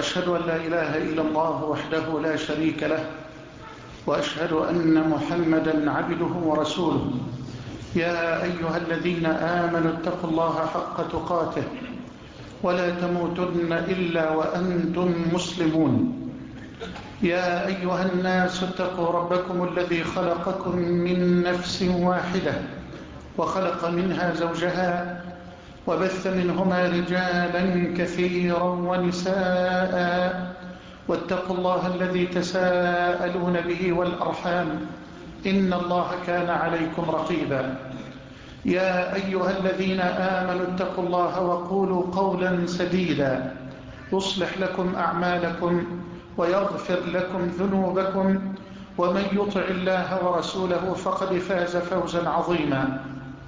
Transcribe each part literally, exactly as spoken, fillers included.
وأشهد أن لا إله إلا الله وحده لا شريك له، وأشهد أن محمدا عبده ورسوله. يا أيها الذين آمنوا اتقوا الله حق تقاته ولا تموتن إلا وأنتم مسلمون. يا أيها الناس اتقوا ربكم الذي خلقكم من نفس واحدة وخلق منها زوجها وبث منهما رجالا كثيرا ونساء، واتقوا الله الذي تساءلون به والأرحام إن الله كان عليكم رقيبا. يا أيها الذين آمنوا اتقوا الله وقولوا قولا سديدا يصلح لكم أعمالكم ويغفر لكم ذنوبكم، ومن يطع الله ورسوله فقد فاز فوزا عظيما.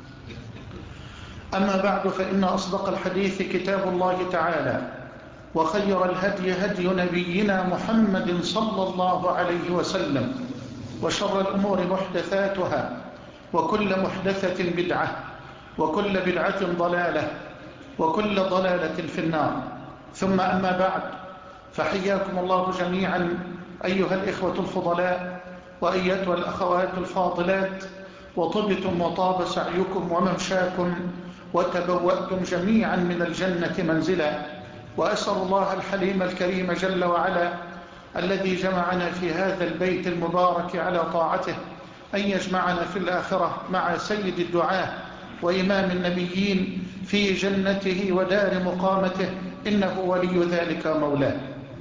أما بعد، فإن أصدق الحديث كتاب الله تعالى، وخير الهدي هدي نبينا محمد صلى الله عليه وسلم، وشر الأمور محدثاتها، وكل محدثة بدعة، وكل بدعة ضلالة، وكل ضلالة في النار. ثم أما بعد، فحياكم الله جميعا أيها الإخوة الفضلاء وأيتها الأخوات الفاضلات، وطبتم وطاب سعيكم وممشاكم، وتبوأتم جميعا من الجنة منزلا. وأسأل الله الحليم الكريم جل وعلا الذي جمعنا في هذا البيت المبارك على طاعته أن يجمعنا في الآخرة مع سيد الدعاة وإمام النبيين في جنته ودار مقامته، إنه ولي ذلك مولاه.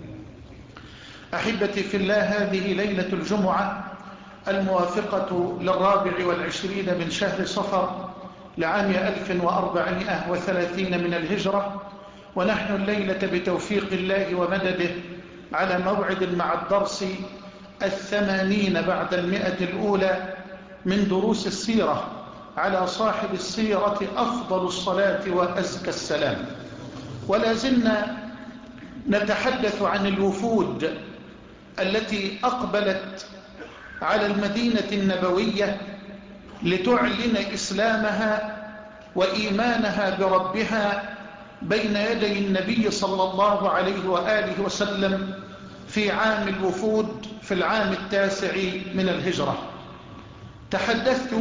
أحبتي في الله، هذه ليلة الجمعة الموافقة للرابع والعشرين من شهر صفر لعام ألف وأربعمائة وثلاثين من الهجرة، ونحن الليلة بتوفيق الله ومدده على موعد مع الدرس الثمانين بعد المئة الأولى من دروس السيرة على صاحب السيرة أفضل الصلاة وأزكى السلام. ولا زلنا نتحدث عن الوفود التي أقبلت على المدينة النبوية لتعلن إسلامها وإيمانها بربها بين يدي النبي صلى الله عليه وآله وسلم في عام الوفود في العام التاسع من الهجرة. تحدثت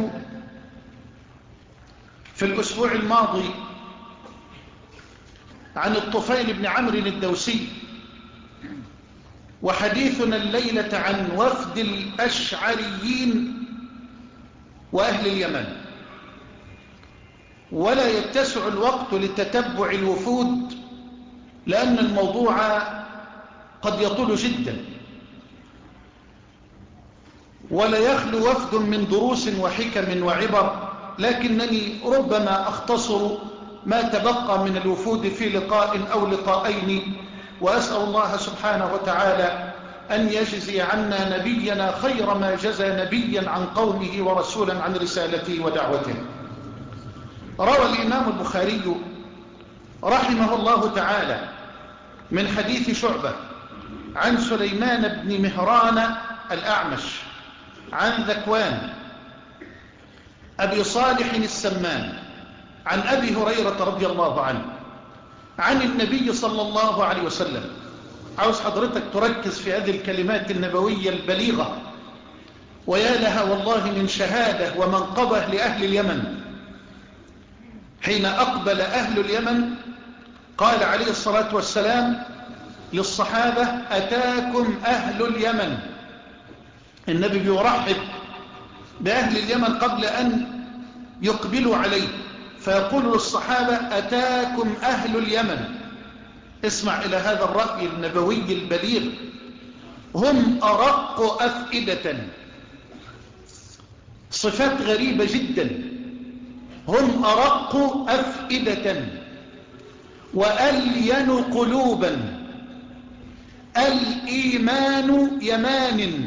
في الأسبوع الماضي عن الطفيل بن عمرو الدوسي، وحديثنا الليلة عن وفد الأشعريين وأهل اليمن. ولا يتسع الوقت لتتبع الوفود لأن الموضوع قد يطول جدا، ولا يخلو وفد من دروس وحكم وعبر، لكنني ربما أختصر ما تبقى من الوفود في لقاء أو لقاءين، وأسأل الله سبحانه وتعالى أن يجزي عنا نبينا خير ما جزى نبيا عن قومه ورسولا عن رسالته ودعوته. روى الإمام البخاري رحمه الله تعالى من حديث شعبة عن سليمان بن مهران الأعمش عن ذكوان أبي صالح السمان عن أبي هريرة رضي الله عنه عن النبي صلى الله عليه وسلم. عاوز حضرتك تركز في هذه الكلمات النبوية البليغة، ويا لها والله من شهادة ومنقبة لأهل اليمن. حين أقبل أهل اليمن قال عليه الصلاة والسلام للصحابة: أتاكم أهل اليمن. النبي بيرحب بأهل اليمن قبل أن يقبلوا عليه، فيقول للصحابة: أتاكم أهل اليمن. اسمع إلى هذا الرأي النبوي البليغ: هم أرق أفئدة. صفات غريبة جدا: هم أرق أفئدة وألين قلوبا. الإيمان يمان،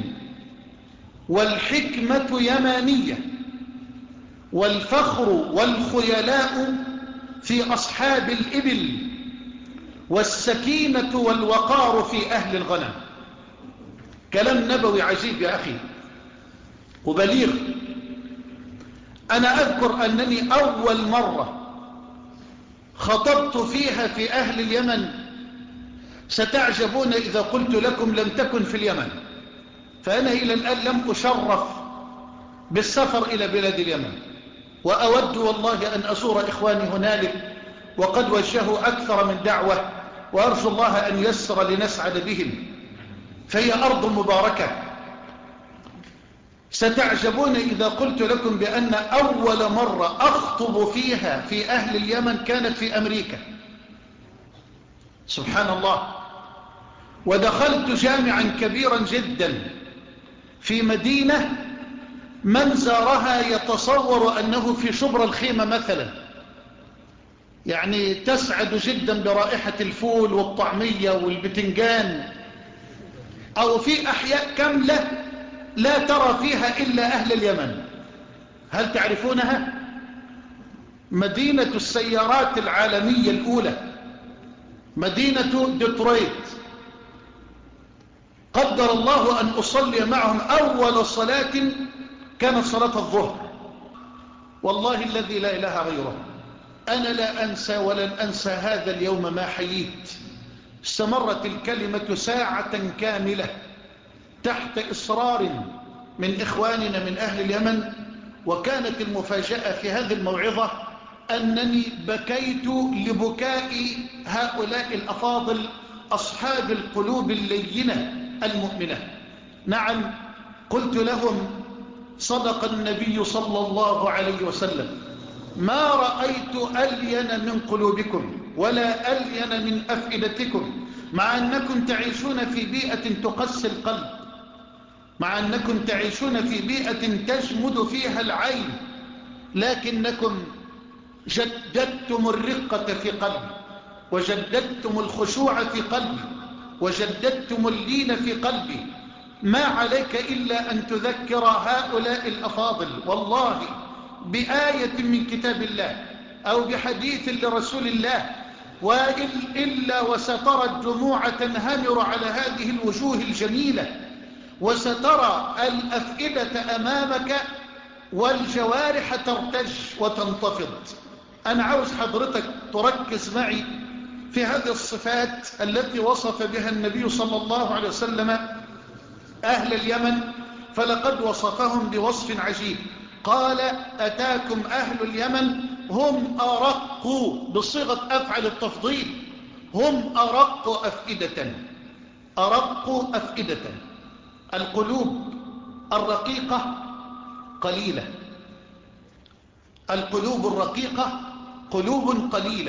والحكمة يمانية، والفخر والخيلاء في أصحاب الإبل، والسكينة والوقار في أهل الغنم. كلام نبوي عجيب يا أخي وبليغ. أنا أذكر أنني أول مرة خطبت فيها في أهل اليمن ستعجبون إذا قلت لكم لم تكن في اليمن، فأنا إلى الآن لم أشرف بالسفر إلى بلاد اليمن، وأود والله أن أزور إخواني هنالك، وقد وجهوا أكثر من دعوة، وأرجو الله أن يسر لنسعد بهم، فهي أرض مباركة. ستعجبون إذا قلت لكم بأن أول مرة أخطب فيها في أهل اليمن كانت في أمريكا، سبحان الله. ودخلت جامعا كبيرا جدا في مدينة من زارها يتصور أنه في شبر الخيمة مثلا، يعني تسعد جدا برائحة الفول والطعمية والبتنجان، أو في أحياء كاملة لا ترى فيها إلا أهل اليمن. هل تعرفونها؟ مدينة السيارات العالمية الأولى، مدينة ديترويت. قدر الله أن أصلي معهم أول صلاة كانت صلاة الظهر، والله الذي لا إله غيره أنا لا أنسى ولن أنسى هذا اليوم ما حييت. استمرت الكلمة ساعة كاملة تحت إصرار من إخواننا من أهل اليمن، وكانت المفاجأة في هذه الموعظة أنني بكيت لبكاء هؤلاء الأفاضل أصحاب القلوب اللينة المؤمنة. نعم، قلت لهم صدق النبي صلى الله عليه وسلم: ما رأيت ألين من قلوبكم ولا ألين من أفئدتكم، مع أنكم تعيشون في بيئة تقسي القلب، مع أنكم تعيشون في بيئة تجمد فيها العين، لكنكم جددتم الرقة في قلبي، وجددتم الخشوع في قلبي، وجددتم اللين في قلبي. ما عليك إلا أن تذكر هؤلاء الأفاضل والله بآية من كتاب الله أو بحديث لرسول الله، وإلا وسترى الدموع تنهمر على هذه الوجوه الجميلة، وسترى الأفئدة أمامك والجوارح ترتج وتنتفض. أنا عاوز حضرتك تركز معي في هذه الصفات التي وصف بها النبي صلى الله عليه وسلم أهل اليمن، فلقد وصفهم بوصف عجيب. قال: أتاكم أهل اليمن هم أرق، بصيغة أفعل التفضيل، هم أرق أفئدة، أرق أفئدة. القلوب الرقيقة قليلة، القلوب الرقيقة قلوب قليلة.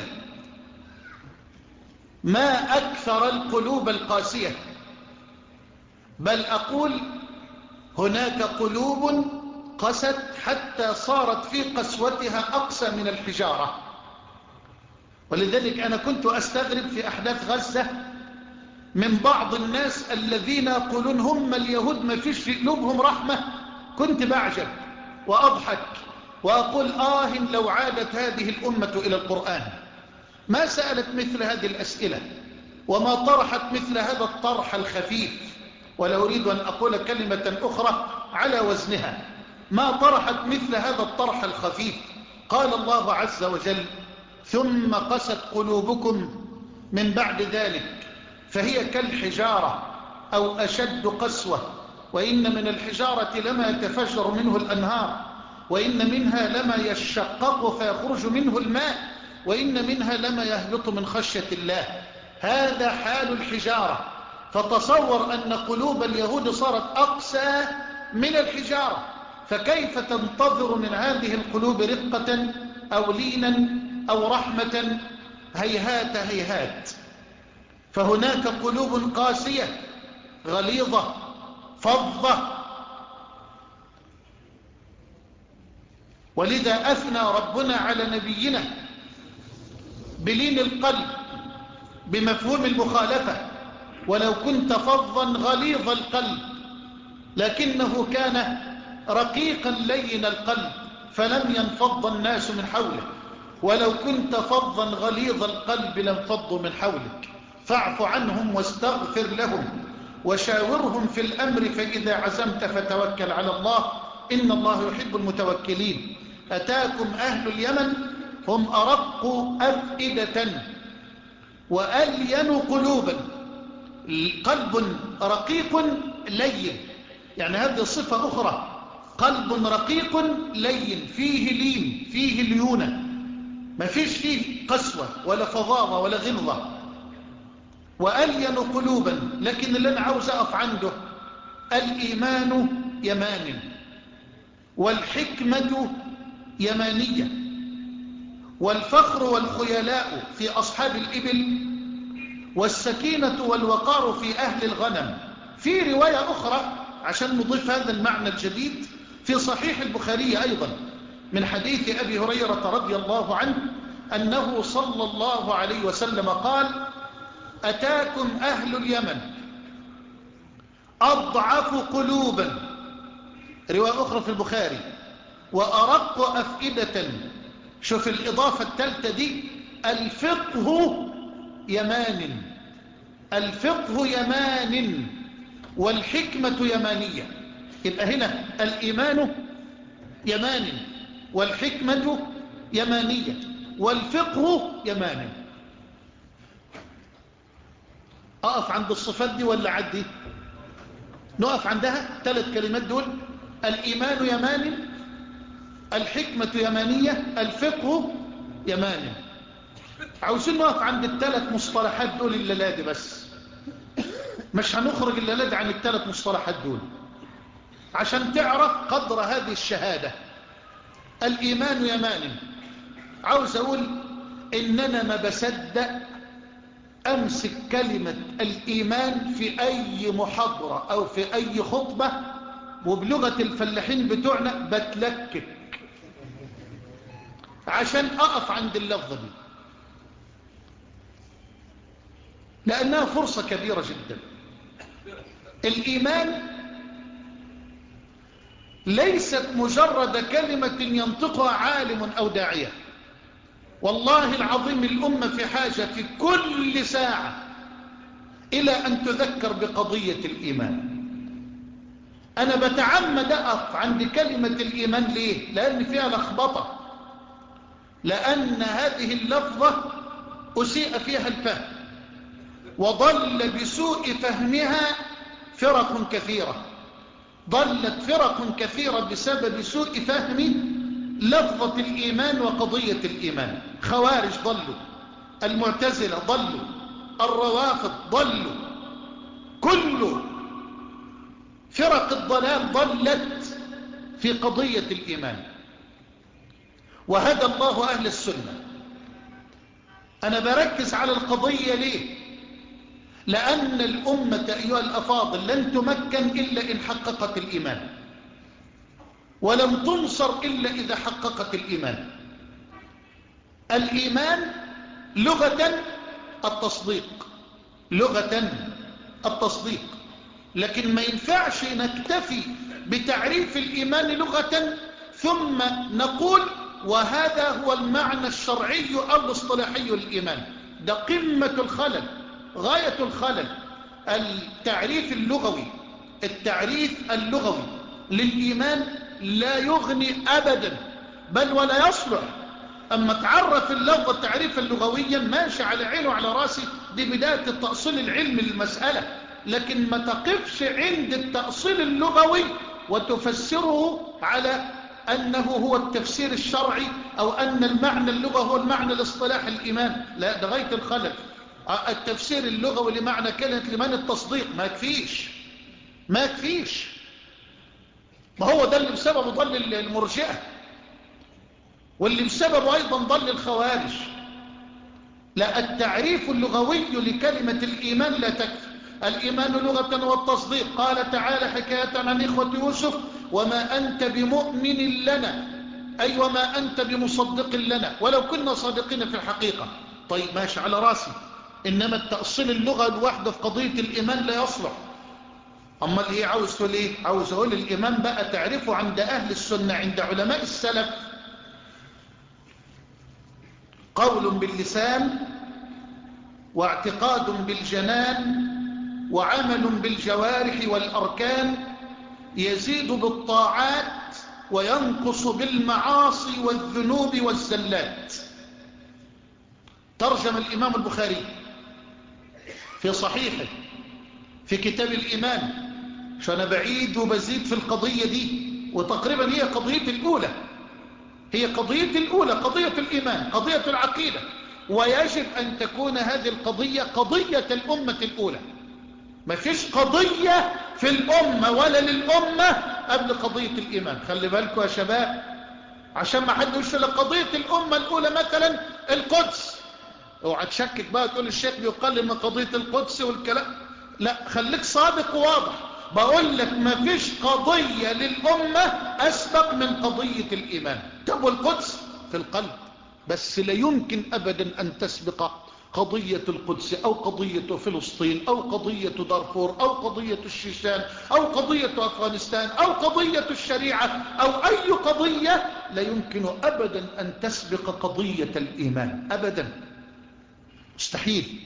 ما أكثر القلوب القاسية، بل أقول هناك قلوب قست حتى صارت في قسوتها أقسى من الحجارة. ولذلك أنا كنت أستغرب في أحداث غزة من بعض الناس الذين يقولون هم اليهود ما فيش في قلوبهم رحمة. كنت بعجب وأضحك وأقول آه لو عادت هذه الأمة إلى القرآن ما سألت مثل هذه الأسئلة وما طرحت مثل هذا الطرح الخفيف. ولا أريد أن أقول كلمة أخرى على وزنها، ما طرحت مثل هذا الطرح الخفيف. قال الله عز وجل: ثم قست قلوبكم من بعد ذلك فهي كالحجارة أو أشد قسوة، وإن من الحجارة لما يتفجر منه الأنهار، وإن منها لما يشقق فيخرج منه الماء، وإن منها لما يهبط من خشية الله. هذا حال الحجارة. فتصور أن قلوب اليهود صارت أقسى من الحجارة، فكيف تنتظر من هذه القلوب رقة أو لينا أو رحمة؟ هيهات هيهات. فهناك قلوب قاسية غليظة فظة. ولذا أثنى ربنا على نبينا بلين القلب بمفهوم المخالفة: ولو كنت فظا غليظ القلب، لكنه كان رقيقا لين القلب فلم ينفض الناس من حوله. ولو كنت فظا غليظ القلب لانفضوا من حولك. فاعف عنهم واستغفر لهم وشاورهم في الأمر فإذا عزمت فتوكل على الله إن الله يحب المتوكلين. أتاكم أهل اليمن هم أرق أفئدة وألين قلوبا. قلب رقيق لين، يعني هذه صفة أخرى، قلب رقيق لين فيه لين فيه ليونة، ما فيش فيه قسوة ولا فظاظة ولا غلظة. وألين قلوبا، لكن اللي أنا عاوز أقف عنده الإيمان يمان، والحكمة يمانية، والفخر والخيلاء في أصحاب الإبل، والسكينة والوقار في أهل الغنم. في رواية أخرى عشان نضيف هذا المعنى الجديد في صحيح البخاري أيضا من حديث أبي هريرة رضي الله عنه أنه صلى الله عليه وسلم قال: أتاكم أهل اليمن أضعف قلوبا، رواية أخرى في البخاري، وأرق أفئدة. شوف الإضافة الثالثة دي، الفقه يمان، الفقه يمان والحكمة يمانية. يبقى هنا الإيمان يمان والحكمة يمانية والفقه يمان. أقف عند الصفات دي ولا عدي؟ نقف عندها ثلاث كلمات دول: الإيمان يمان، الحكمة يمانية، الفقه يماني. عاوزين نقف عند الثلاث مصطلحات دول الليلة دي بس، مش هنخرج الليلة دي عن الثلاث مصطلحات دول عشان تعرف قدر هذه الشهادة. الإيمان يماني، عاوز أقول إن أنا ما بصدق أمسك كلمة الإيمان في أي محاضرة أو في أي خطبة وبلغة الفلاحين بتوعنا بتلكك عشان أقف عند اللفظة دي، لأنها فرصة كبيرة جدا. الإيمان ليست مجرد كلمة ينطقها عالم أو داعية. والله العظيم الأمة في حاجة في كل ساعة إلى أن تذكر بقضية الإيمان. أنا بتعمد أقف عند كلمة الإيمان ليه؟ لأن فيها لخبطة، لأن هذه اللفظة أسيء فيها الفهم، وضل بسوء فهمها فرق كثيرة، ضلت فرق كثيرة بسبب سوء فهم لفظة الإيمان وقضية الإيمان. خوارج ضلوا، المعتزلة ضلوا، الروافض ضلوا، كل فرق الضلال ضلت في قضية الإيمان، وهدى الله أهل السنة. أنا بركز على القضية ليه؟ لأن الأمة أيها الأفاضل لن تمكن إلا إن حققت الإيمان، ولم تنصر إلا إذا حققت الإيمان. الإيمان لغة التصديق، لغة التصديق، لكن ما ينفعش نكتفي بتعريف الإيمان لغة ثم نقول وهذا هو المعنى الشرعي أو الاصطلاحي للإيمان. ده قمة الخلل، غاية الخلل. التعريف اللغوي التعريف اللغوي للإيمان لا يغني أبدا، بل ولا يصلح. أما تعرف اللفظ تعريفا لغويا ماشي على عينه وعلى راسي، دي بداية التأصيل العلمي للمسألة، لكن ما تقفش عند التأصيل اللغوي وتفسره على أنه هو التفسير الشرعي أو أن المعنى اللغوي هو المعنى الاصطلاحي الإيمان. لا، ده غاية الخلل. التفسير اللغوي لمعنى كلمة الإيمان التصديق ما يكفيش، ما يكفيش. ما هو ده اللي بسببه ضل المرجئة، واللي بسببه أيضا ضل الخوارج. لا، التعريف اللغوي لكلمة الإيمان لا تكفي. الإيمان لغة والتصديق. قال تعالى حكاية عن إخوة يوسف: وما أنت بمؤمن لنا، أي وما أنت بمصدق لنا ولو كنا صادقين في الحقيقة. طيب ماشي على راسي، إنما التأصيل اللغة الواحدة في قضية الإيمان لا يصلح. أما اللي هي عاوز تقول إيه؟ عاوز أقول الإيمان بقى تعرفه عند أهل السنة، عند علماء السلف: قول باللسان، واعتقاد بالجنان، وعمل بالجوارح والأركان، يزيد بالطاعات وينقص بالمعاصي والذنوب والزلات. ترجم الإمام البخاري في صحيحه في كتاب الإيمان. فأنا بعيد وبزيد في القضية دي، وتقريبا هي قضية الأولى، هي قضية الأولى، قضية الإيمان، قضية العقيدة. ويجب أن تكون هذه القضية قضية الأمة الأولى. ما فيش قضية في الأمة ولا للأمة قبل قضية الإيمان. خلي بالكم يا شباب، عشان ما حد يقولش لك قضية الأمة الأولى مثلا القدس، اوعى تشكك بقى تقول الشيخ بيقلل من قضية القدس والكلام. لا، خليك صادق وواضح. بقول لك ما فيش قضية للأمة أسبق من قضية الإيمان. طب والقدس في القلب، بس لا يمكن أبدا أن تسبق قضية القدس أو قضية فلسطين أو قضية دارفور أو قضية الشيشان أو قضية أفغانستان أو قضية الشريعة أو أي قضية، لا يمكن أبدا أن تسبق قضية الإيمان أبدا، مستحيل.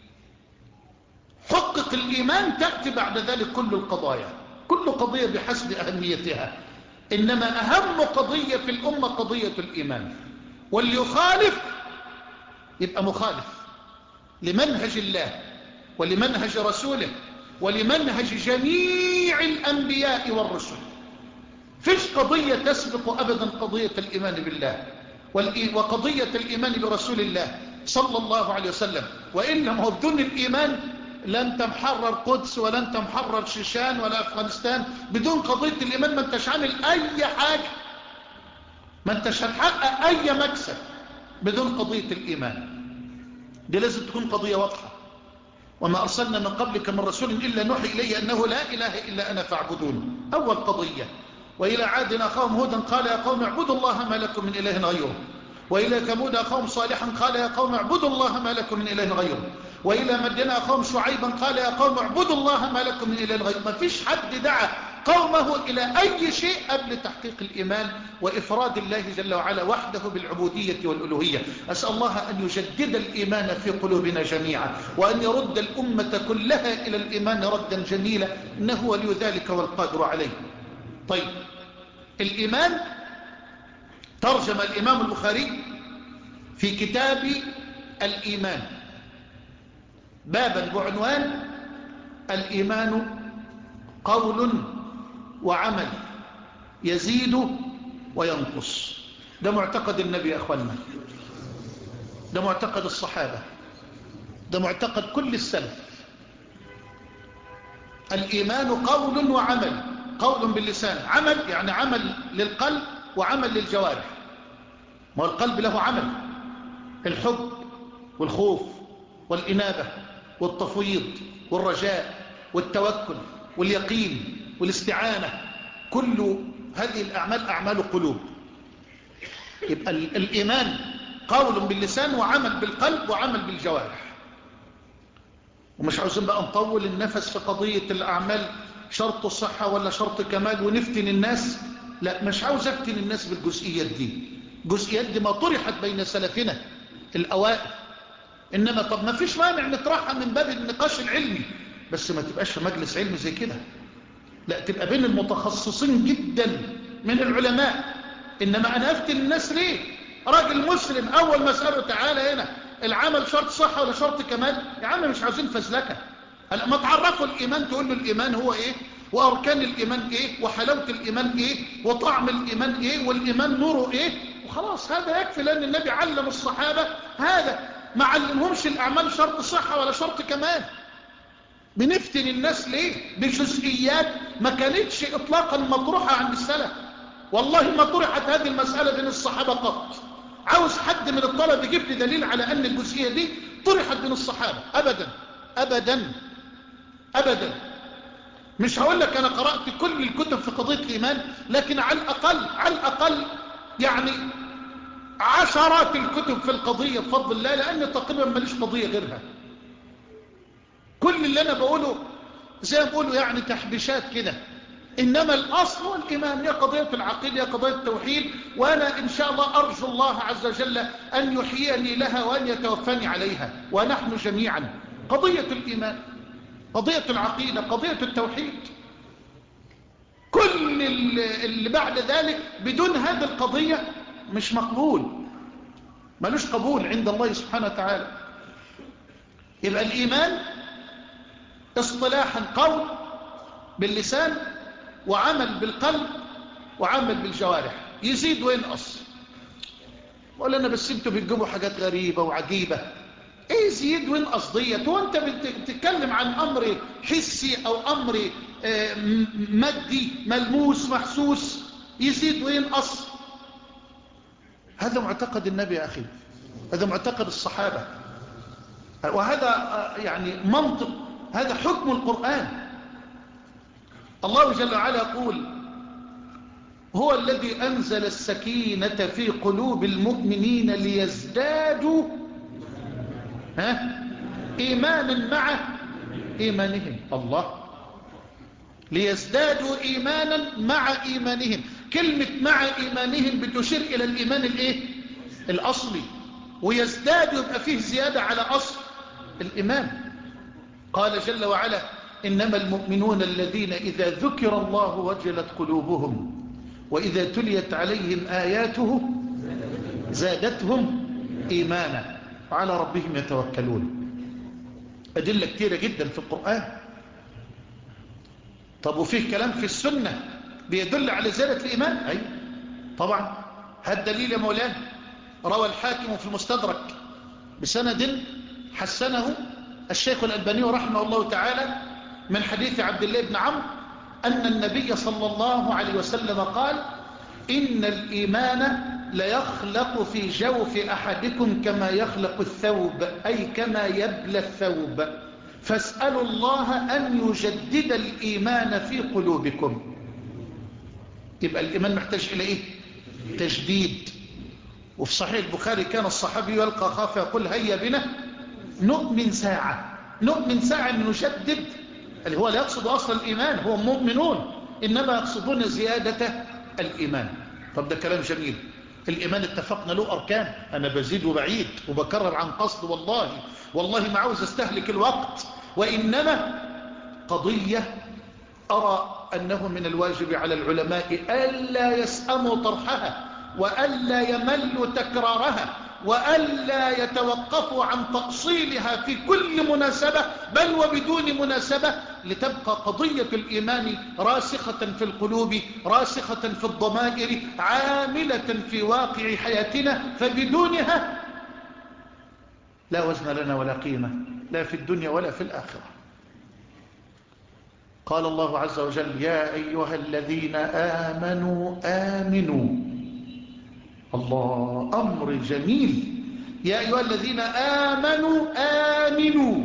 حقق الإيمان تأتي بعد ذلك كل القضايا، كل قضية بحسب أهميتها. إنما أهم قضية في الأمة قضية الإيمان. واللي يخالف يبقى مخالف لمنهج الله ولمنهج رسوله ولمنهج جميع الأنبياء والرسل. فيش قضية تسبق أبدا قضية الإيمان بالله وقضية الإيمان برسول الله صلى الله عليه وسلم. وإلا ما هو بدون الإيمان لن تمحرر قدس ولن تمحرر شيشان ولا أفغانستان. بدون قضية الإيمان ما انتش عامل أي حاجة، ما انتش هتحقق أي مكسب بدون قضية الإيمان. دي لازم تكون قضية واضحة. وما أرسلنا من قبلك من رسول إلا نوحي إليه أنه لا إله إلا أنا فاعبدون. أول قضية. وإلى عاد أخاهم هودا قال يا قوم اعبدوا الله ما لكم من إله غيره. وإلى ثمود أخاهم صالحا قال يا قوم اعبدوا الله ما لكم من إله غيره. وإلى مدين أخاهم شعيبا قال يا قوم اعبدوا الله ما لكم من إله غيره. ما فيش حد دعا قومه إلى أي شيء قبل تحقيق الإيمان وإفراد الله جل وعلا وحده بالعبودية والألوهية. أسأل الله أن يجدد الإيمان في قلوبنا جميعا، وأن يرد الأمة كلها إلى الإيمان ردا جميلا، إنه ولي ذلك والقادر عليه. طيب، الإيمان ترجم الإمام البخاري في كتاب الإيمان بابا بعنوان الإيمان قول وعمل يزيد وينقص. ده معتقد النبي يا أخوانا، ده معتقد الصحابة، ده معتقد كل السلف. الإيمان قول وعمل. قول باللسان، عمل يعني عمل للقلب وعمل للجوارح. ما هو القلب له عمل، الحب والخوف والإنابة والتفويض والرجاء والتوكل واليقين والاستعانة. كل هذه الأعمال أعمال قلوب. يبقى الإيمان قول باللسان وعمل بالقلب وعمل بالجوارح. ومش عاوزين بقى نطول النفس في قضية الأعمال شرط الصحة ولا شرط كمال ونفتن الناس. لا، مش عاوز افتن الناس بالجزئيات دي. الجزئيات دي ما طرحت بين سلفنا الأوائل. إنما طب ما فيش مانع نطرحها من باب النقاش العلمي، بس ما تبقاش في مجلس علمي زي كده. لا، تبقى بين المتخصصين جدا من العلماء. إنما أنا أفتن الناس ليه؟ راجل مسلم أول ما سأله تعالى هنا العمل شرط صحة ولا شرط كمال؟ يا عم مش عاوزين فزلكة. ما تعرفوا الإيمان تقول له الإيمان هو إيه، وأركان الإيمان إيه، وحلاوة الإيمان إيه، وطعم الإيمان إيه، والإيمان نوره إيه، وخلاص هذا يكفي. لأن النبي علم الصحابة هذا، ما علمهمش الأعمال شرط صحة ولا شرط كمال. بنفتن الناس ليه بجزئيات ما كانتش إطلاقا مطروحة عند السلف. والله ما طرحت هذه المسألة بين الصحابة قط. عاوز حد من الطلب يجيب لي دليل على أن الجزئية دي طرحت بين الصحابة؟ أبدا أبدا أبدا. مش هقول لك أنا قرأت كل الكتب في قضية الإيمان، لكن على الأقل على الأقل يعني عشرات الكتب في القضية بفضل الله، لأن تقريبا ماليش قضية غيرها. كل اللي أنا بقوله زي ما بقوله يعني تحبيشات كده. إنما الأصل والإيمان، يا قضية العقيدة يا قضية التوحيد. وأنا إن شاء الله أرجو الله عز وجل أن يحييني لها وأن يتوفاني عليها ونحن جميعا. قضية الإيمان، قضية العقيدة، قضية التوحيد. كل اللي بعد ذلك بدون هذه القضية مش مقبول، ملوش قبول عند الله سبحانه وتعالى. يبقى الإيمان اصطلاحا قول باللسان، وعمل بالقلب، وعمل بالجوارح، يزيد وينقص. ولا أنا بس انتوا بتجيبوا حاجات غريبة وعجيبة. ايه يزيد وينقص ديت؟ وانت بتتكلم عن أمر حسي أو أمر مادي ملموس محسوس، يزيد وينقص. هذا معتقد النبي يا أخي، هذا معتقد الصحابة، وهذا يعني منطق، هذا حكم القرآن. الله جل وعلا يقول: هو الذي أنزل السكينة في قلوب المؤمنين ليزدادوا ها إيمانا مع إيمانهم. الله، ليزدادوا إيمانا مع إيمانهم. كلمة مع إيمانهم بتشير إلى الإيمان الإيه؟ الأصلي، ويزداد يبقى فيه زيادة على أصل الإيمان. قال جل وعلا: إنما المؤمنون الذين إذا ذكر الله وجلت قلوبهم وإذا تليت عليهم آياته زادتهم إيمانا وعلى ربهم يتوكلون. أدلة كثيرة جدا في القرآن. طب وفيه كلام في السنة بيدل على زيادة الإيمان؟ أي طبعا. هذا الدليل يا مولانا روى الحاكم في المستدرك بسند حسنه الشيخ الألباني رحمه الله تعالى من حديث عبد الله بن عمرو أن النبي صلى الله عليه وسلم قال: إن الإيمان ليخلق في جوف أحدكم كما يخلق الثوب، أي كما يبلى الثوب، فاسألوا الله أن يجدد الإيمان في قلوبكم. يبقى الإيمان محتاج إلى إيه؟ تجديد. وفي صحيح البخاري كان الصحابي يلقى أخاه فيقول: هيا بنا نؤمن ساعة. نؤمن ساعة من نجدد، اللي هو لا يقصد أصل الإيمان، هو مؤمنون، إنما يقصدون زيادة الإيمان. طب ده كلام جميل. الإيمان اتفقنا له أركان، أنا بزيد وبعيد وبكرر عن قصد، والله والله ما عاوز استهلك الوقت، وإنما قضية أرى أنه من الواجب على العلماء ألا يسأموا طرحها، وألا يملوا تكرارها، وألا يتوقفوا عن تأصيلها في كل مناسبة، بل وبدون مناسبة، لتبقى قضية الإيمان راسخة في القلوب، راسخة في الضمائر، عاملة في واقع حياتنا، فبدونها لا وزن لنا ولا قيمة، لا في الدنيا ولا في الآخرة. قال الله عز وجل: يا أيها الذين آمنوا آمنوا. الله، أمر جميل. يا أيها الذين آمنوا آمنوا.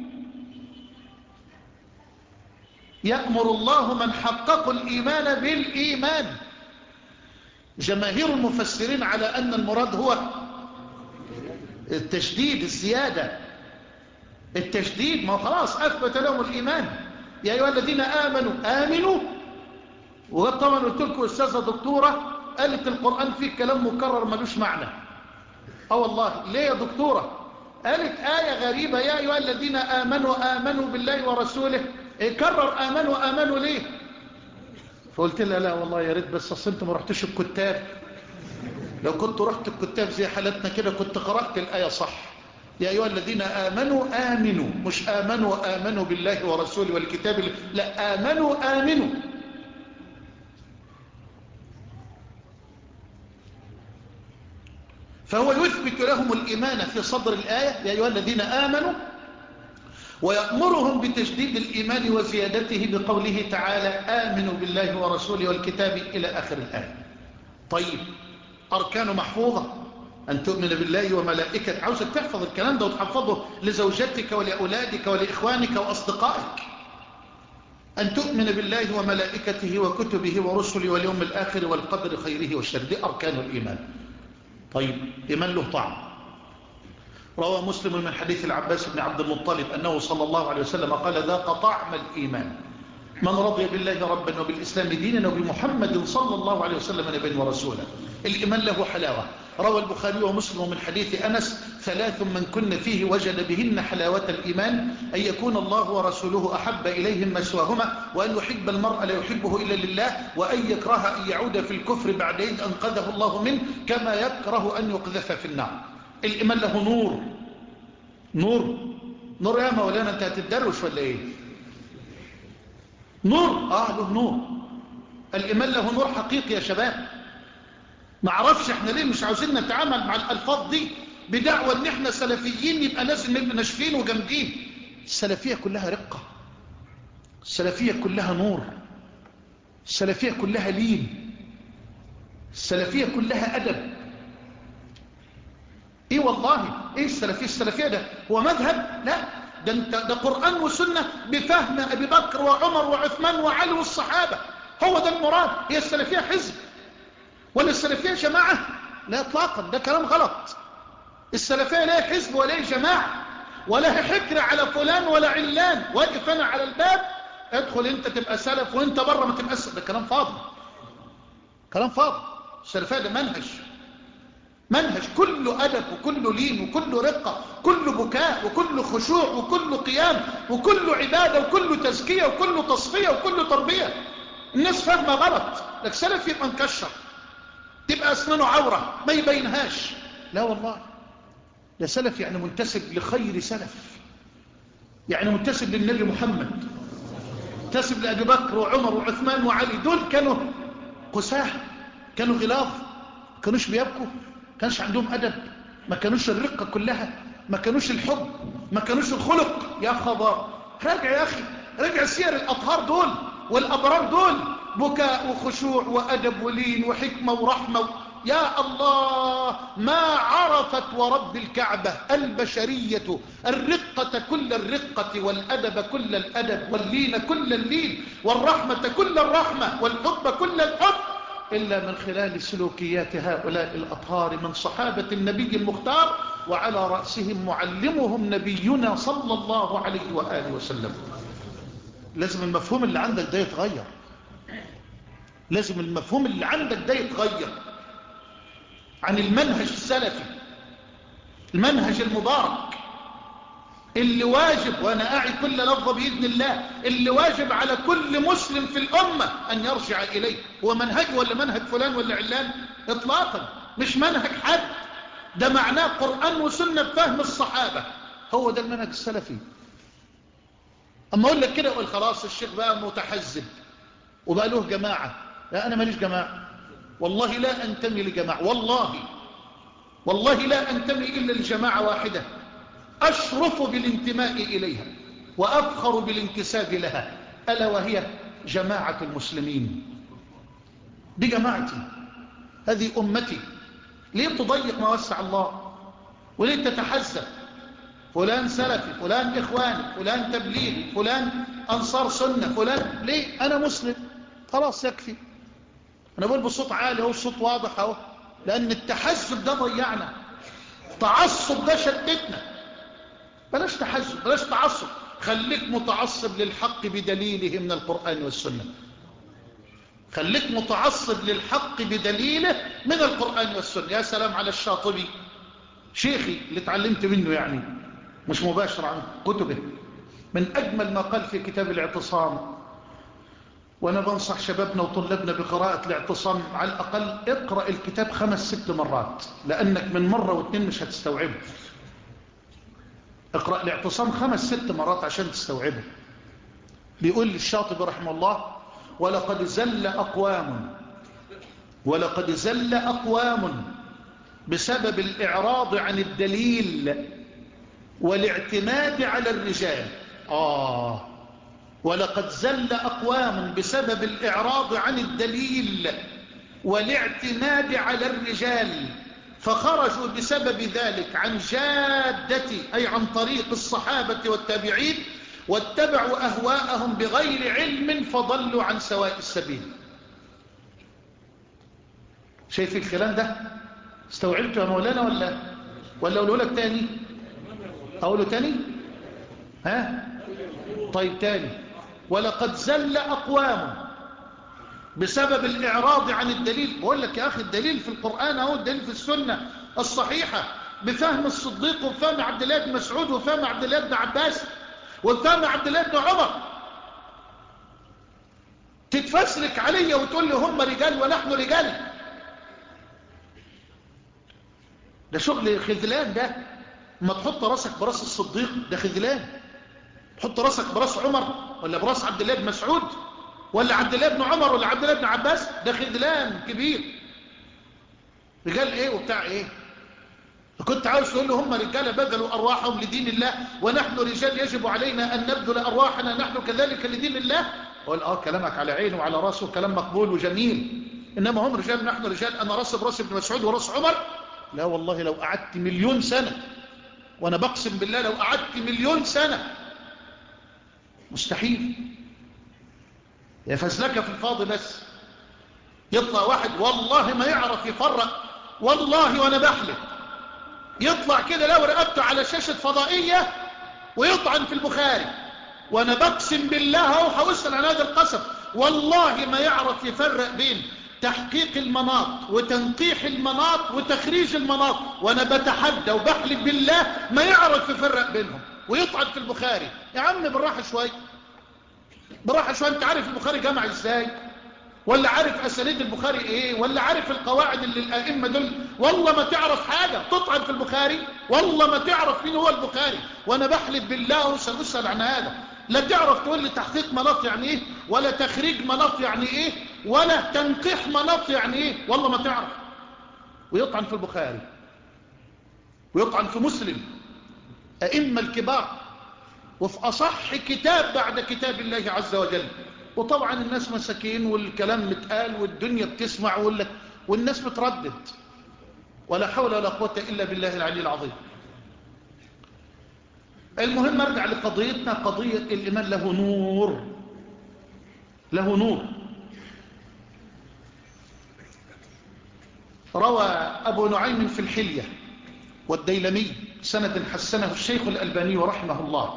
يأمر الله من حققوا الإيمان بالإيمان. جماهير المفسرين على أن المراد هو التشديد، الزيادة، التشديد. ما خلاص أثبت لهم الإيمان. يا أيها الذين آمنوا آمنوا. وطبعا قلت لكم أستاذة دكتورة قالت القرآن فيه كلام مكرر ملوش معنى. اه والله. ليه يا دكتورة؟ قالت آية غريبة: يا أيها الذين آمنوا آمنوا بالله ورسوله. كرر آمنوا آمنوا ليه؟ فقلت لها: لا والله يا ريت، بس أصل أنتم ما رحتوش الكتاب. لو كنت رحت الكتاب زي حالتنا كده كنت قرأت الآية صح. يا أيها الذين آمنوا آمنوا، مش آمنوا آمنوا بالله ورسوله والكتاب، لا، آمنوا آمنوا. فهو يثبت لهم الإيمان في صدر الآية: يا أيها الذين آمنوا، ويأمرهم بتجديد الإيمان وزيادته بقوله تعالى: آمنوا بالله ورسوله والكتاب، إلى آخر الآية. طيب، أركان محفوظة: أن تؤمن بالله وملائكته. عاوزك تحفظ الكلام ده وتحفظه لزوجتك ولأولادك ولإخوانك وأصدقائك. أن تؤمن بالله وملائكته وكتبه ورسله واليوم الآخر والقدر خيره والشر. دي أركان الإيمان. طيب، إيمان له طعم. روى مسلم من حديث العباس بن عبد المطلب أنه صلى الله عليه وسلم قال: ذاق طعم الإيمان من رضي بالله ربا وبالإسلام دينا وبمحمد صلى الله عليه وسلم نبيا ورسولا. الإيمان له حلاوة. روى البخاري ومسلم من حديث أنس: ثلاث من كن فيه وجد بهن حلاوة الإيمان: أن يكون الله ورسوله أحب إليهم ما سواهما، وأن يحب المرء لا يحبه إلا لله، وأن يكره أن يعود في الكفر بعد إذ أنقذه الله منه، كما يكره أن يقذف في النار. الإيمان له نور. نور نور يا مولانا، أنت هتدروش ولا إيه؟ نور، آه له نور. الإيمان له نور حقيقي يا شباب. ما عرفش احنا ليه مش عاوزين نتعامل مع الألفاظ دي بدعوة ان احنا سلفيين يبقى لازم نبقى ناشفين وجامدين. السلفية كلها رقة، السلفية كلها نور، السلفية كلها لين، السلفية كلها أدب. ايه والله، ايه السلفية؟ السلفية ده هو مذهب؟ لا، ده, انت ده قرآن وسنة بفهم أبي بكر وعمر وعثمان وعلي والصحابة. هو ده المراد. هي السلفية حزب ولا السلفية جماعة؟ لا اطلاقا، ده كلام غلط. السلفية لا حزب ولا جماعة ولا حكر على فلان ولا علان واقف انا على الباب ادخل انت تبقى سلف وانت بره ما تبقى سلف. ده كلام فاضي، كلام فاضي. السلفية ده منهج، منهج كله أدب وكله لين وكله رقة، كله بكاء وكله خشوع وكله قيام وكله عبادة وكله تزكية وكله تصفية وكله تربية. الناس فاهمة غلط. لك سلف يبقى مكشر، تبقى أسنانه عورة ما يبينهاش. لا والله، ده سلف يعني منتسب لخير سلف، يعني منتسب للنبي محمد، منتسب لأبي بكر وعمر وعثمان وعلي. دول كانوا قساه، كانوا غلاظ، كانوش بيبكوا، كانش عندهم أدب، ما كانوش الرقة كلها، ما كانوش الحب، ما كانوش الخلق. يا خبر، راجع يا أخي، راجع سير الأطهار دول والأبرار دول، بكاء وخشوع وأدب ولين وحكمة ورحمة. يا الله، ما عرفت ورب الكعبة البشرية الرقة كل الرقة والأدب كل الأدب واللين كل اللين والرحمة كل الرحمة والحب كل الحب إلا من خلال سلوكيات هؤلاء الأطهار من صحابة النبي المختار، وعلى رأسهم معلمهم نبينا صلى الله عليه وآله وسلم. لازم المفهوم اللي عندك ده يتغير، لازم المفهوم اللي عندك ده يتغير عن المنهج السلفي، المنهج المبارك اللي واجب، وأنا أعي كل لفظ بإذن الله، اللي واجب على كل مسلم في الأمة أن يرجع إليه. هو منهج ولا منهج فلان ولا علان؟ إطلاقا مش منهج حد، ده معناه قرآن وسنة بفهم الصحابة. هو ده المنهج السلفي. أما أقول لك كده أقول خلاص الشيخ بقى متحزب وبقى له جماعة. لا، أنا ماليش جماعة، والله لا أنتمي لجماعة، والله والله لا أنتمي إلا لجماعة واحدة أشرف بالانتماء إليها وأفخر بالانتساب لها، ألا وهي جماعة المسلمين. دي جماعتي، هذه أمتي. ليه تضيق ما وسع الله؟ وليه تتحزب فلان سلفي، فلان إخواني، فلان تبليغ، فلان أنصار سنة، فلان؟ ليه؟ أنا مسلم خلاص يكفي. أنا بقول بصوت عالي أهو، الصوت واضح أهو، لأن التحزب ده ضيعنا، التعصب ده شتتنا. بلاش تحزب، بلاش تعصب، خليك متعصب للحق بدليله من القرآن والسنة. خليك متعصب للحق بدليله من القرآن والسنة. يا سلام على الشاطبي، شيخي اللي اتعلمت منه يعني مش مباشر عن كتبه، من أجمل ما قال في كتاب الاعتصام. وأنا بنصح شبابنا وطلابنا بقراءة الاعتصام، على الأقل اقرأ الكتاب خمس ست مرات، لأنك من مرة واثنين مش هتستوعبه. اقرأ الاعتصام خمس ست مرات عشان تستوعبه. بيقول الشاطبي رحمه الله: ولقد زل أقوام ولقد زل أقوام بسبب الإعراض عن الدليل والاعتماد على الرجال. آه ولقد زل أقوام بسبب الإعراض عن الدليل والاعتماد على الرجال، فخرجوا بسبب ذلك عن جادة، أي عن طريق الصحابة والتابعين، واتبعوا أهواءهم بغير علم فضلوا عن سواء السبيل. شايف الكلام ده؟ استوعبته يا مولانا ولا ولا أقوله لك تاني؟ أقوله تاني؟ ها؟ طيب تاني. ولقد زل أقوام بسبب الإعراض عن الدليل. بقول لك يا أخي الدليل في القرآن أو الدليل في السنة الصحيحة بفهم الصديق وفهم عبد الله بن مسعود وفهم عبد الله بن عباس وفهم عبد الله بن عمر. تتفسرك علي وتقول لي هم رجال ونحن رجال؟ ده شغل خذلان ده. ما تحط راسك براس الصديق ده خذلان، تحط راسك براس عمر ولا براس عبد الله بن مسعود ولا عبد الله بن عمر ولا عبد الله بن عباس؟ ده خذلان كبير. رجال ايه وبتاع ايه؟ كنت عاوز تقول له هم رجاله بذلوا ارواحهم لدين الله ونحن رجال يجب علينا ان نبذل ارواحنا نحن كذلك لدين الله. قال اه كلامك على عينه وعلى راسه، كلام مقبول وجميل، انما هم رجال نحن رجال. انا راس براس ابن مسعود وراس عمر؟ لا والله، لو قعدت مليون سنه، وانا بقسم بالله لو قعدت مليون سنه مستحيل. يا فزلكه في الفاضي بس. يطلع واحد والله ما يعرف يفرق، والله وانا بحلف، يطلع كده لو رقبته على شاشة فضائية ويطعن في البخاري، وانا بقسم بالله وحوصل عن هذا القسم، والله ما يعرف يفرق بين تحقيق المناط وتنقيح المناط وتخريج المناط، وانا بتحدى وبحلف بالله ما يعرف يفرق بينهم ويطعن في البخاري. يا عم بالراحة شوي، بالراحة شوي. انت عارف البخاري جمع ازاي؟ ولا عارف اسانيد البخاري ايه؟ ولا عارف القواعد اللي الائمه دول؟ والله ما تعرف حاجه، تطعن في البخاري، والله ما تعرف مين هو البخاري، وانا بحلف بالله وسأسأل عن هذا. لا تعرف تقول لي تحقيق مناط يعني ايه، ولا تخريج مناط يعني ايه، ولا تنقيح مناط يعني ايه، والله ما تعرف. ويطعن في البخاري ويطعن في مسلم، ائمه الكبار، وفي اصح كتاب بعد كتاب الله عز وجل. وطبعا الناس مساكين والكلام متقال والدنيا بتسمع والناس بتردد، ولا حول ولا قوة إلا بالله العلي العظيم. المهم ارجع لقضيتنا، قضية الإيمان له نور، له نور. روى أبو نعيم في الحلية والديلمي سند حسنه الشيخ الألباني رحمه الله.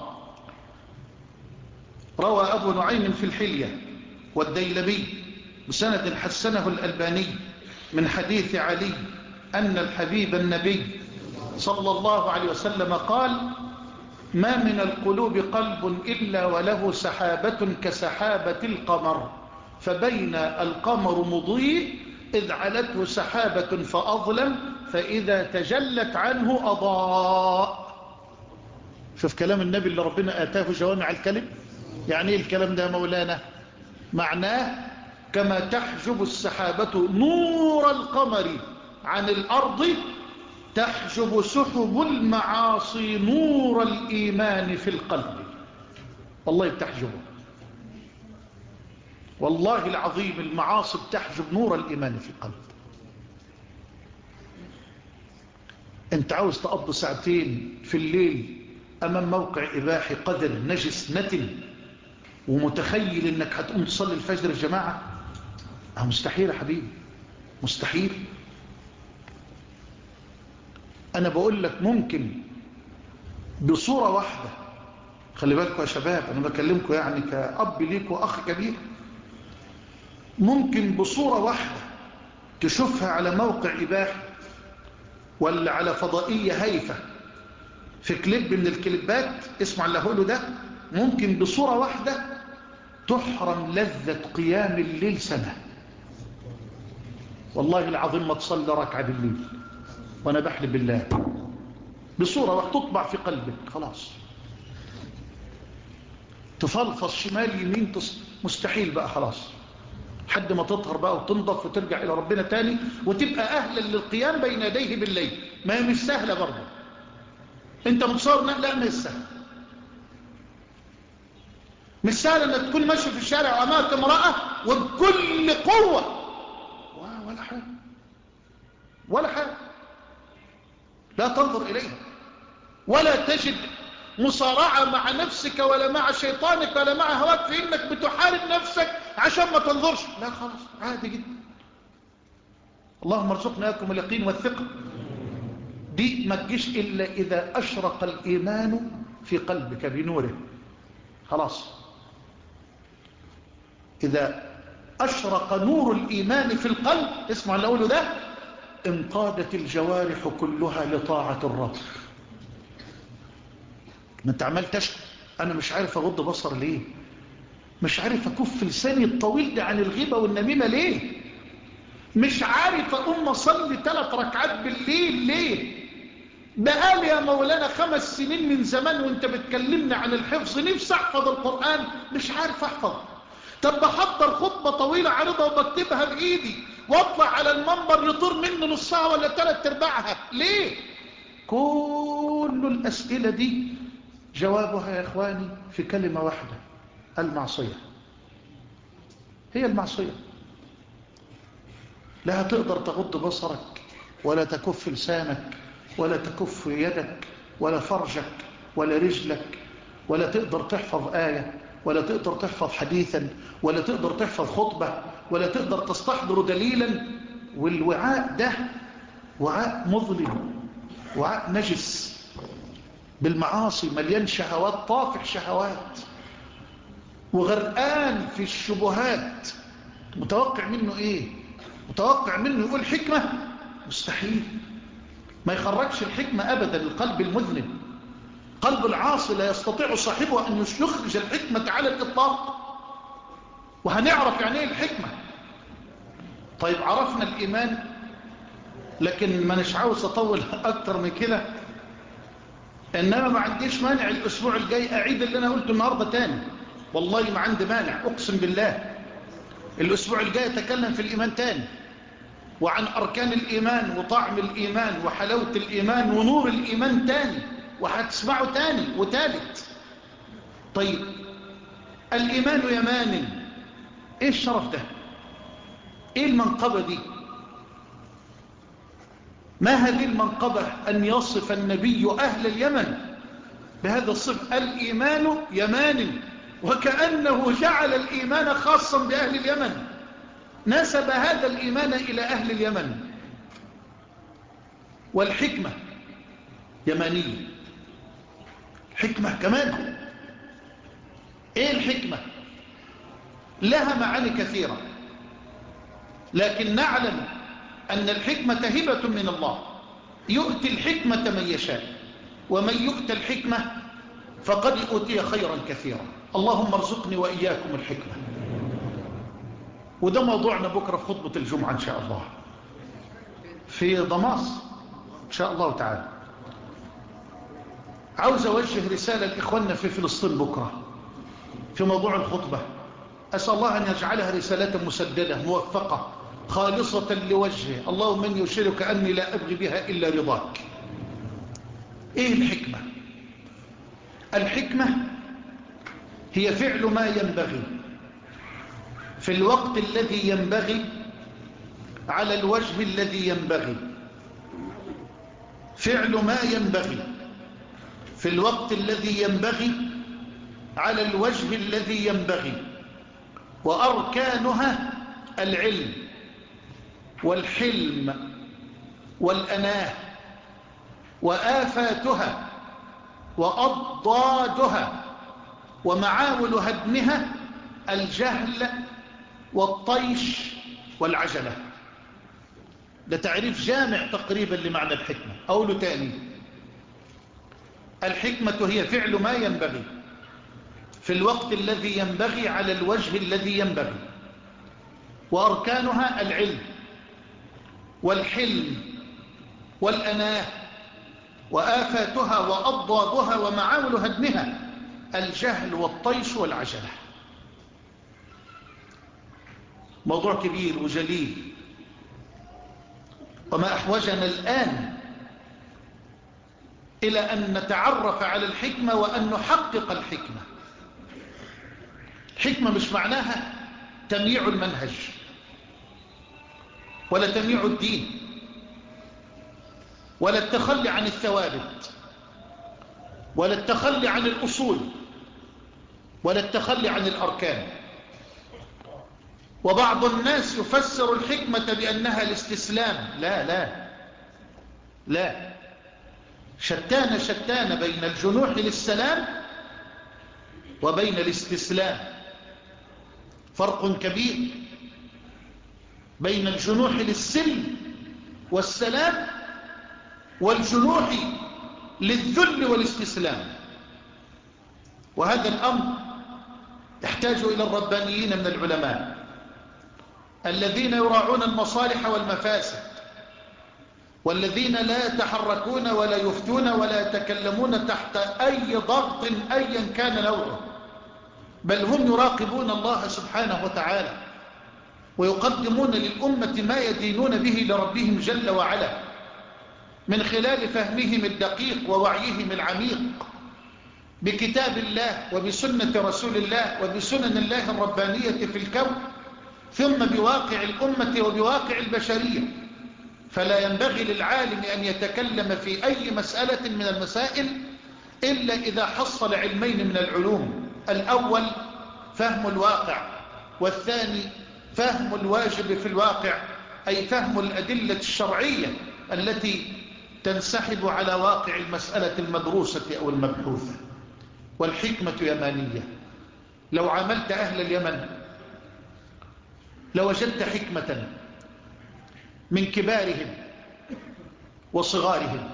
روى أبو نعيم في الحلية والديلمي بسند حسنه الألباني من حديث علي أن الحبيب النبي صلى الله عليه وسلم قال: ما من القلوب قلب إلا وله سحابة كسحابة القمر، فبين القمر مضيء إذ علته سحابة فأظلم، فإذا تجلت عنه أضاء. شوف كلام النبي اللي ربنا آتاه جوامع الكلم. يعني ايه الكلام ده يا مولانا؟ معناه كما تحجب السحابة نور القمر عن الأرض تحجب سحب المعاصي نور الإيمان في القلب. والله بتحجبه، والله العظيم المعاصي بتحجب نور الإيمان في القلب. انت عاوز تقضي ساعتين في الليل أمام موقع إباحي قذر نجس نتن ومتخيل انك هتقوم تصلي الفجر الجماعة؟ اه مستحيل يا حبيبي، مستحيل. انا بقول لك ممكن بصورة واحدة، خلي بالكم يا شباب، انا بكلمكم يعني كأب ليك وأخ كبير، ممكن بصورة واحدة تشوفها على موقع إباحي ولا على فضائية هايفة في كليب من الكليبات، اسمع اللي هقوله ده، ممكن بصورة واحدة تحرم لذة قيام الليل سنة. والله العظيم ما تصلي ركعة بالليل، وانا بحلف بالله، بصورة واحدة تطبع في قلبك خلاص، تفلفص شمال يمين تص... مستحيل بقى خلاص، حد ما تطهر بقى وتنضف وترجع إلى ربنا تاني وتبقى أهلا للقيام بين يديه بالليل. ما هي مش سهلة برضه، انت متصور؟ لا مش سهل، مش سهل انك تكون ماشي في الشارع وامامك امرأة وبكل قوة ولا حاجة ولا حاجة، لا تنظر إليها ولا تجد مصارعة مع نفسك ولا مع شيطانك ولا مع هواك في انك بتحارب نفسك عشان ما تنظرش، لا خلاص عادي جدا. اللهم ارزقنا اياكم اليقين والثقة. دي ما تجيش الا اذا اشرق الايمان في قلبك بنوره، خلاص. اذا اشرق نور الايمان في القلب، اسمع اللي اقوله ده، انقادت الجوارح كلها لطاعة الرب. ما انت عمال تشكو، انا مش عارف اغض بصر ليه، مش عارف اكف لساني الطويل ده عن الغيبة والنميمة ليه، مش عارف اقوم اصلي ثلاث ركعات بالليل ليه، بقالي يا مولانا خمس سنين من زمان وانت بتكلمني عن الحفظ، نفسي احفظ القرآن مش عارف احفظ، طب بحضر خطبة طويلة عريضة وبكتبها بإيدي واطلع على المنبر يطير مني نصها ولا ثلاث ارباعها، ليه؟ كل الأسئلة دي جوابها يا إخواني في كلمة واحدة: المعصية. هي المعصية. لا هتقدر تغض بصرك ولا تكف لسانك ولا تكف يدك ولا فرجك ولا رجلك، ولا تقدر تحفظ آية ولا تقدر تحفظ حديثا ولا تقدر تحفظ خطبة ولا تقدر تستحضر دليلا. والوعاء ده وعاء مظلم، وعاء نجس بالمعاصي، مليان شهوات، طافح شهوات وغرقان في الشبهات. متوقع منه ايه؟ متوقع منه يقول حكمة؟ مستحيل. ما يخرجش الحكمة ابدا. القلب المذنب، قلب العاصي، لا يستطيع صاحبه ان يخرج الحكمة على الاطلاق. وهنعرف يعني ايه الحكمة. طيب عرفنا الايمان، لكن ما نش عاوز اطول اكتر من كده. انما ما عنديش مانع الاسبوع الجاي اعيد اللي انا قلته النهارده تاني، والله ما عندي مانع، اقسم بالله. الاسبوع الجاي اتكلم في الايمان تاني، وعن اركان الايمان وطعم الايمان وحلاوه الايمان ونور الايمان تاني، وهتسمعه تاني وتالت. طيب الايمان يمان، ايه الشرف ده؟ ايه المنقبه دي؟ ما هذه المنقبة أن يصف النبي أهل اليمن بهذا الصف: الإيمان يمان، وكأنه جعل الإيمان خاصا بأهل اليمن، نسب هذا الإيمان إلى أهل اليمن. والحكمة يمانية، حكمة كمان. إيه الحكمة؟ لها معاني كثيرة، لكن نعلم أن الحكمة هبة من الله، يؤتي الحكمة من يشاء، ومن يؤتى الحكمة فقد أوتي خيرا كثيرا. اللهم ارزقني وإياكم الحكمة. وده موضوعنا بكرة في خطبة الجمعة إن شاء الله في ضماس إن شاء الله تعالى. عاوز أوجه رسالة لإخواننا في فلسطين بكرة في موضوع الخطبة. أسأل الله أن يجعلها رسالة مسددة موفقة خالصة لوجهه. اللهم من يشيرك أني لا أبغي بها إلا رضاك. إيه الحكمة؟ الحكمة هي فعل ما ينبغي في الوقت الذي ينبغي على الوجه الذي ينبغي. فعل ما ينبغي في الوقت الذي ينبغي على الوجه الذي ينبغي. وأركانها العلم والحلم والأناه، وآفاتها وأضدادها ومعاول هدمها الجهل والطيش والعجلة. ده تعريف جامع تقريبا لمعنى الحكمة. أقوله تاني: الحكمة هي فعل ما ينبغي في الوقت الذي ينبغي على الوجه الذي ينبغي. وأركانها العلم والحلم والأناه، وآفاتها وأضدادها ومعاول هدمها الجهل والطيش والعجلة. موضوع كبير وجليل، وما أحوجنا الآن إلى أن نتعرف على الحكمة وأن نحقق الحكمة. الحكمة مش معناها تمييع المنهج ولا تمييع الدين ولا التخلي عن الثوابت ولا التخلي عن الأصول ولا التخلي عن الأركان. وبعض الناس يفسر الحكمة بأنها الاستسلام. لا لا لا، شتان شتان بين الجنوح للسلام وبين الاستسلام. فرق كبير بين الجنوح للسلم والسلام والجنوح للذل والاستسلام. وهذا الأمر يحتاج إلى الربانيين من العلماء الذين يراعون المصالح والمفاسد، والذين لا يتحركون ولا يفتون ولا يتكلمون تحت أي ضغط أيا كان نوعه، بل هم يراقبون الله سبحانه وتعالى ويقدمون للأمة ما يدينون به لربهم جل وعلا من خلال فهمهم الدقيق ووعيهم العميق بكتاب الله وبسنة رسول الله وبسنن الله الربانية في الكون، ثم بواقع الأمة وبواقع البشرية. فلا ينبغي للعالم أن يتكلم في أي مسألة من المسائل إلا إذا حصل علمين من العلوم: الأول فهم الواقع، والثاني فهم الواجب في الواقع، أي فهم الأدلة الشرعية التي تنسحب على واقع المسألة المدروسة أو المبحوثة. والحكمة يمانية. لو عاملت أهل اليمن لوجدت حكمة من كبارهم وصغارهم،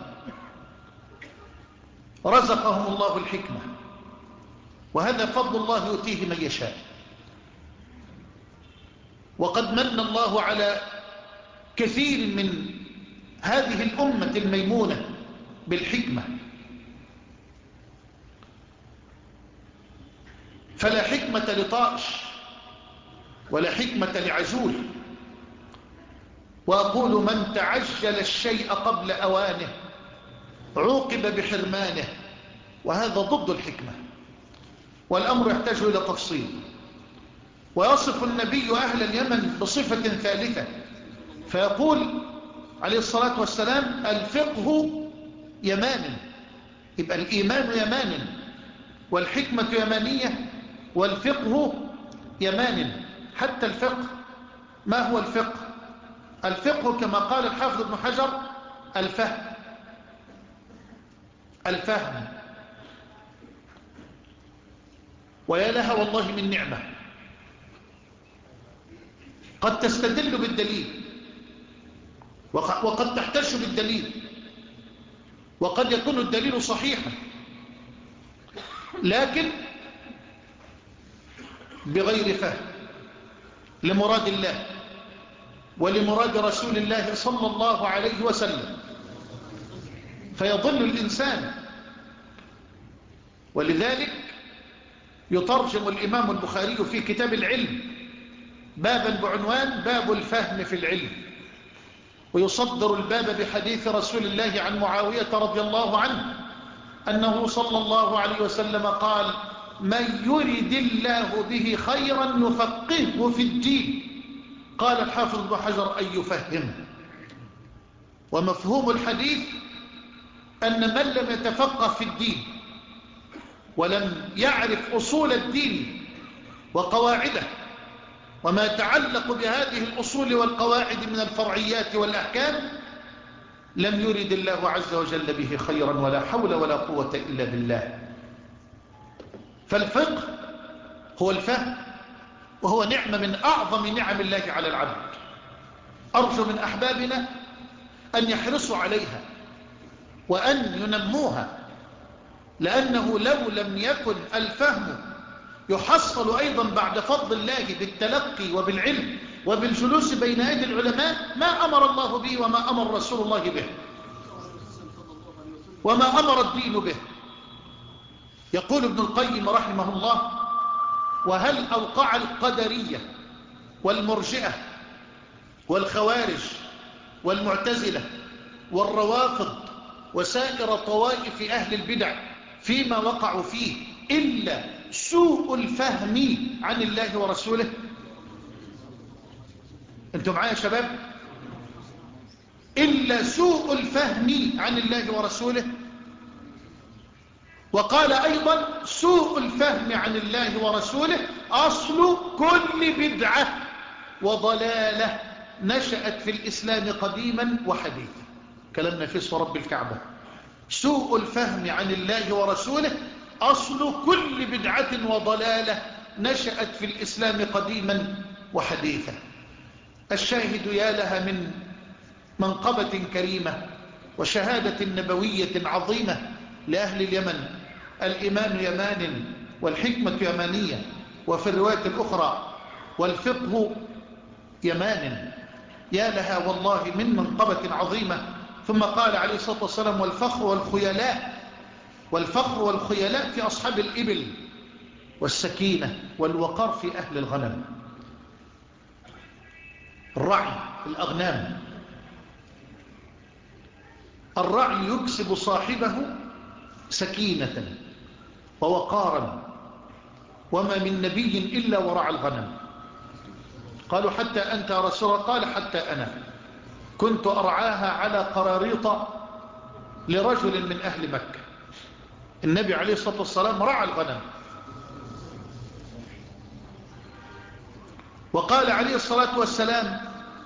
رزقهم الله الحكمة، وهذا فضل الله يؤتيه من يشاء. وقد من الله على كثير من هذه الأمة الميمونة بالحكمة. فلا حكمة لطائش ولا حكمة لعجول. وأقول: من تعجل الشيء قبل أوانه عوقب بحرمانه، وهذا ضد الحكمة، والأمر يحتاج إلى تفصيل. ويصف النبي أهل اليمن بصفة ثالثة فيقول عليه الصلاة والسلام: الفقه يمان. يبقى الإيمان يمان، والحكمة يمانية، والفقه يمان. حتى الفقه، ما هو الفقه؟ الفقه كما قال الحافظ ابن حجر: الفهم. الفهم. ويا لها والله من نعمة. قد تستدل بالدليل وقد تحتج بالدليل، وقد يكون الدليل صحيحا لكن بغير فهم لمراد الله ولمراد رسول الله صلى الله عليه وسلم، فيضل الإنسان. ولذلك يترجم الإمام البخاري في كتاب العلم بابا بعنوان: باب الفهم في العلم، ويصدر الباب بحديث رسول الله عن معاوية رضي الله عنه أنه صلى الله عليه وسلم قال: من يرد الله به خيرا يفقهه في الدين. قال الحافظ ابن حجر: أن يفهمه. ومفهوم الحديث أن من لم يتفقه في الدين ولم يعرف أصول الدين وقواعده وما يتعلق بهذه الأصول والقواعد من الفرعيات والأحكام لم يرد الله عز وجل به خيرا، ولا حول ولا قوة إلا بالله. فالفقه هو الفهم، وهو نعمة من أعظم نعم الله على العبد. أرجو من أحبابنا أن يحرصوا عليها وأن ينموها، لأنه لو لم يكن الفهم يحصل أيضا بعد فضل الله بالتلقي وبالعلم وبالجلوس بين أيدي العلماء ما أمر الله به وما أمر رسول الله به وما أمر الدين به. يقول ابن القيم رحمه الله: وهل أوقع القدرية والمرجئة والخوارج والمعتزلة والروافض وسائر طوائف أهل البدع فيما وقعوا فيه إلا سوء الفهم عن الله ورسوله؟ أنتم معايا يا شباب؟ إلا سوء الفهم عن الله ورسوله. وقال أيضا: سوء الفهم عن الله ورسوله أصل كل بدعة وضلالة نشأت في الإسلام قديما وحديثا. كلامنا في رب الكعبة. سوء الفهم عن الله ورسوله أصل كل بدعة وضلالة نشأت في الإسلام قديما وحديثا. الشاهد يا لها من منقبة كريمة وشهادة نبوية عظيمة لأهل اليمن: الإيمان يمان، والحكمة يمانية، وفي الرواية الأخرى: والفقه يمان. يا لها والله من منقبة عظيمة. ثم قال عليه الصلاة والسلام: والفخر والخيلاء. والفخر والخيلاء في أصحاب الإبل والسكينة والوقار في أهل الغنم. الرعي الأغنام، الرعي يكسب صاحبه سكينة ووقارا، وما من نبي إلا ورعى الغنم. قالوا حتى أنت يا رسول الله؟ قال حتى أنا كنت أرعاها على قراريط لرجل من أهل مكة. النبي عليه الصلاة والسلام رعى الغنم. وقال عليه الصلاة والسلام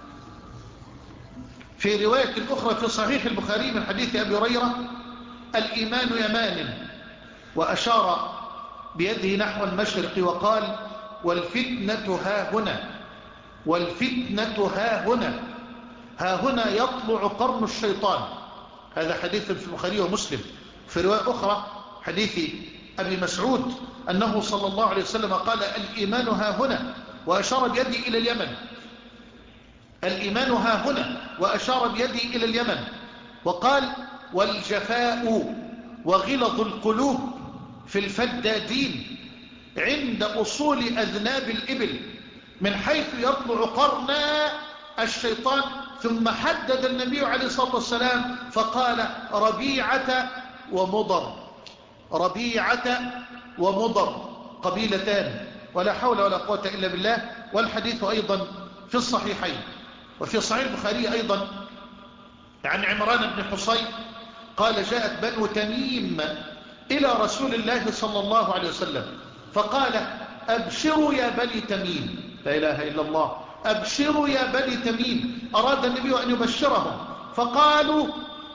في رواية أخرى في صحيح البخاري من حديث أبي هريرة: الإيمان يمان، وأشار بيده نحو المشرق وقال: والفتنة ها هنا، والفتنة ها هنا، ها هنا يطلع قرن الشيطان. هذا حديث في البخاري ومسلم. في رواية أخرى حديث أبي مسعود أنه صلى الله عليه وسلم قال: الإيمان ها هنا، وأشار بيدي إلى اليمن. الإيمان ها هنا، وأشار بيدي إلى اليمن. وقال: والجفاء وغلظ القلوب في الفدادين عند أصول أذناب الإبل من حيث يطلع قرن الشيطان. ثم حدد النبي عليه الصلاة والسلام فقال: ربيعة ومضر، ربيعة ومضر قبيلتان، ولا حول ولا قوة إلا بالله. والحديث أيضا في الصحيحين. وفي صحيح البخاري أيضا عن عمران بن حصين قال: جاءت بنو تميم إلى رسول الله صلى الله عليه وسلم فقال: أبشروا يا بني تميم. لا إله إلا الله. أبشروا يا بني تميم. أراد النبي أن يبشرهم فقالوا: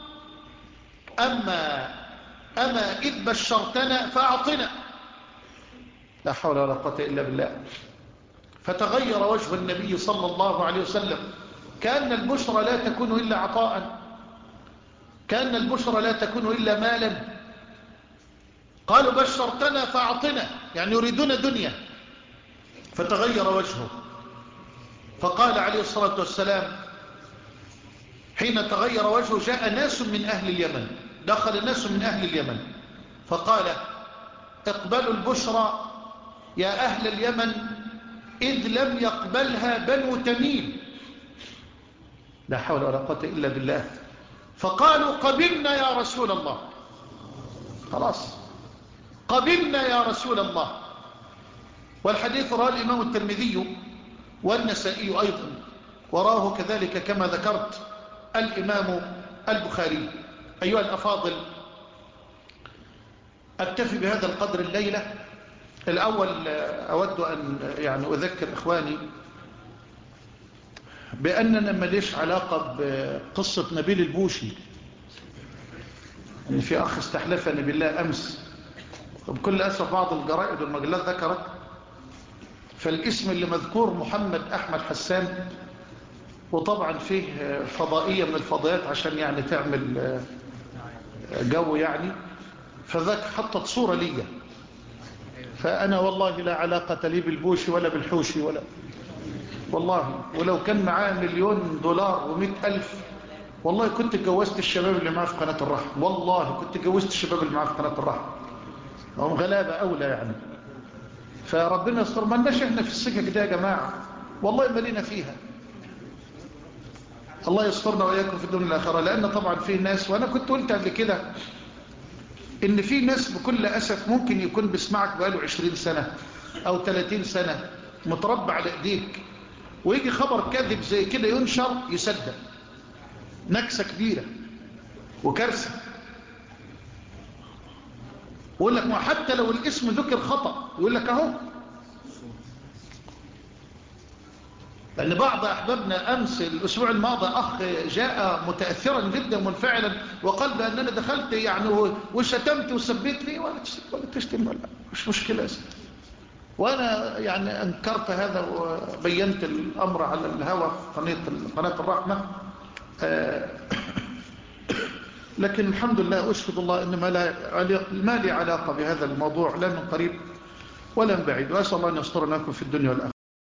أما أما إذ بشرتنا فأعطنا. لا حول ولا قوة إلا بالله. فتغير وجه النبي صلى الله عليه وسلم، كأن البشرى لا تكون إلا عطاء، كأن البشرى لا تكون إلا مالا. قالوا: بشرتنا فأعطنا، يعني يريدون دنيا. فتغير وجهه فقال عليه الصلاة والسلام حين تغير وجهه: جاء ناس من أهل اليمن، دخل ناس من أهل اليمن، فقال: اقبلوا البشرى يا أهل اليمن إذ لم يقبلها بنو تميم. لا حول ولا قوة إلا بالله. فقالوا: قبلنا يا رسول الله. خلاص، قبلنا يا رسول الله. والحديث رواه الإمام الترمذي والنسائي أيضا، وراه كذلك كما ذكرت الإمام البخاري. أيها الأفاضل، أكتفي بهذا القدر الليلة. الأول أود أن يعني أذكر إخواني بأننا ماليش علاقة بقصة نبيل البوشي. يعني في أخ استحلفني بالله أمس، وبكل أسف بعض الجرائد والمجلات ذكرت، فالاسم اللي مذكور محمد أحمد حسان، وطبعا فيه فضائية من الفضائيات عشان يعني تعمل جو يعني، فذاك حطت صورة لي. فأنا والله لا علاقة لي بالبوشي ولا بالحوشي ولا والله، ولو كان معاه مليون دولار ومئة ألف والله كنت جوزت الشباب اللي معاه في قناة الرحم، والله كنت جوزت الشباب اللي معاه في قناة الرحم، هم غلابة أولى يعني. فربنا يستر، ما لناش احنا في السكة كده يا جماعة، والله مالينا فيها. الله يسترنا وإياكم في الدنيا والآخرة. لأن طبعا فيه ناس، وأنا كنت قلت قبل كده إن في ناس بكل أسف ممكن يكون بيسمعك بقاله عشرين سنة أو ثلاثين سنة متربى على إيديك، ويجي خبر كاذب زي كده ينشر يصدق. نكسة كبيرة وكارثة. ويقول لك ما حتى لو الاسم ذكر خطأ يقول لك أهو. لأن بعض أحبابنا أمس الأسبوع الماضي أخ جاء متأثرا جدا منفعلا وقال بأننا دخلت يعني وشتمت وسبيت لي، ولا تشتم ولا مش مشكلة. وأنا يعني أنكرت هذا وبينت الأمر على الهوى في قناة الرحمة. لكن الحمد لله أشهد الله إن ما لي علاقة بهذا الموضوع لا من قريب ولا من بعيد، وأسأل الله أن يسترناكم في الدنيا والآخرة.